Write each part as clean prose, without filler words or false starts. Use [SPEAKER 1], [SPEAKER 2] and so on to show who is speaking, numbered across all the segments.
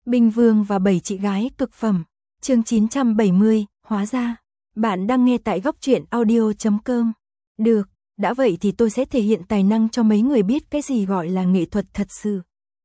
[SPEAKER 1] Binh Vương và 7 chị gái cực phẩm. Chương 970, hóa ra. Bạn đang nghe tại góc truyện audio.com. Được, đã vậy thì tôi sẽ thể hiện tài năng cho mấy người biết cái gì gọi là nghệ thuật thật sự.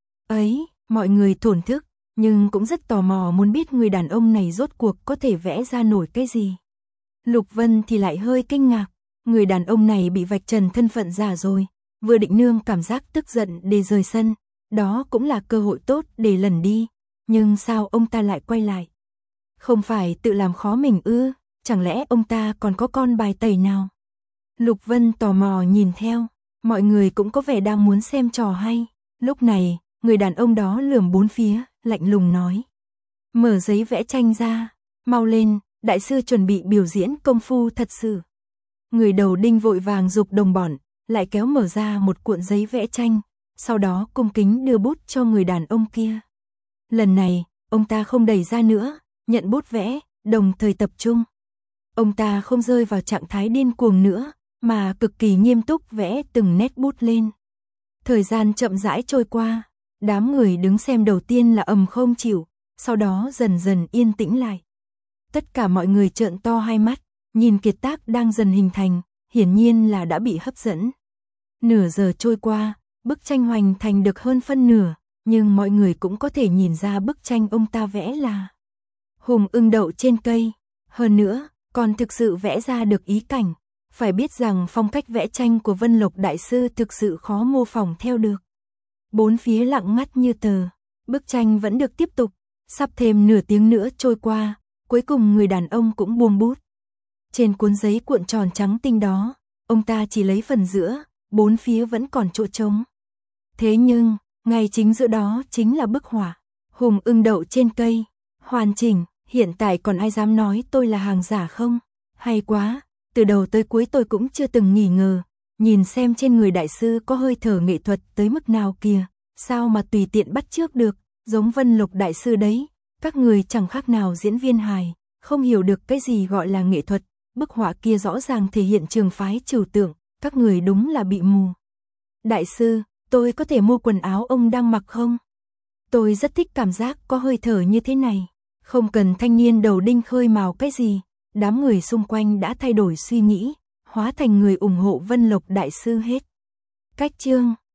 [SPEAKER 1] Ấy, mọi người thổn thức, nhưng cũng rất tò mò muốn biết người đàn ông này rốt cuộc có thể vẽ ra nổi cái gì. Lục Vân thì lại hơi kinh ngạc, người đàn ông này bị vạch trần thân phận giả rồi, vừa định nương cảm giác tức giận để rời sân, đó cũng là cơ hội tốt để lần đi, nhưng sao ông ta lại quay lại? Không phải tự làm khó mình ư, chẳng lẽ ông ta còn có con bài tẩy nào? Lục Vân tò mò nhìn theo, mọi người cũng có vẻ đang muốn xem trò hay, lúc này, người đàn ông đó lườm bốn phía, lạnh lùng nói. Mở giấy vẽ tranh ra, mau lên, đại sư chuẩn bị biểu diễn công phu thật sự. Người đầu đinh vội vàng giục đồng bọn, lại kéo mở ra một cuộn giấy vẽ tranh, sau đó cung kính đưa bút cho người đàn ông kia. Lần này, ông ta không đẩy ra nữa, nhận bút vẽ, đồng thời tập trung. Ông ta không rơi vào trạng thái điên cuồng nữa, mà cực kỳ nghiêm túc vẽ từng nét bút lên. Thời gian chậm rãi trôi qua, đám người đứng xem đầu tiên là ầm không chịu, sau đó dần dần yên tĩnh lại. Tất cả mọi người trợn to hai mắt, nhìn kiệt tác đang dần hình thành, hiển nhiên là đã bị hấp dẫn. Nửa giờ trôi qua, bức tranh hoành thành được hơn phân nửa, nhưng mọi người cũng có thể nhìn ra bức tranh ông ta vẽ là hùng ưng đậu trên cây. Hơn nữa, còn thực sự vẽ ra được ý cảnh. Phải biết rằng phong cách vẽ tranh của Vân Lộc Đại Sư thực sự khó mô phỏng theo được. Bốn phía lặng ngắt như tờ, bức tranh vẫn được tiếp tục, sắp thêm nửa tiếng nữa trôi qua, cuối cùng người đàn ông cũng buông bút. Trên cuốn giấy cuộn tròn trắng tinh đó, ông ta chỉ lấy phần giữa, bốn phía vẫn còn chỗ trống. Thế nhưng, ngay chính giữa đó chính là bức họa hùng ưng đậu trên cây, hoàn chỉnh, hiện tại còn ai dám nói tôi là hàng giả không? Hay quá, từ đầu tới cuối tôi cũng chưa từng nghi ngờ, nhìn xem trên người đại sư có hơi thở nghệ thuật tới mức nào kìa, sao mà tùy tiện bắt chước được, giống Vân Lộc Đại Sư đấy, các người chẳng khác nào diễn viên hài, không hiểu được cái gì gọi là nghệ thuật, bức họa kia rõ ràng thể hiện trường phái trừu tượng, các người đúng là bị mù. Đại sư, tôi có thể mua quần áo ông đang mặc không? Tôi rất thích cảm giác có hơi thở như thế này, không cần thanh niên đầu đinh khơi mào cái gì. Đám người xung quanh đã thay đổi suy nghĩ, hóa thành người ủng hộ Vân Lộc Đại Sư hết. Cách chương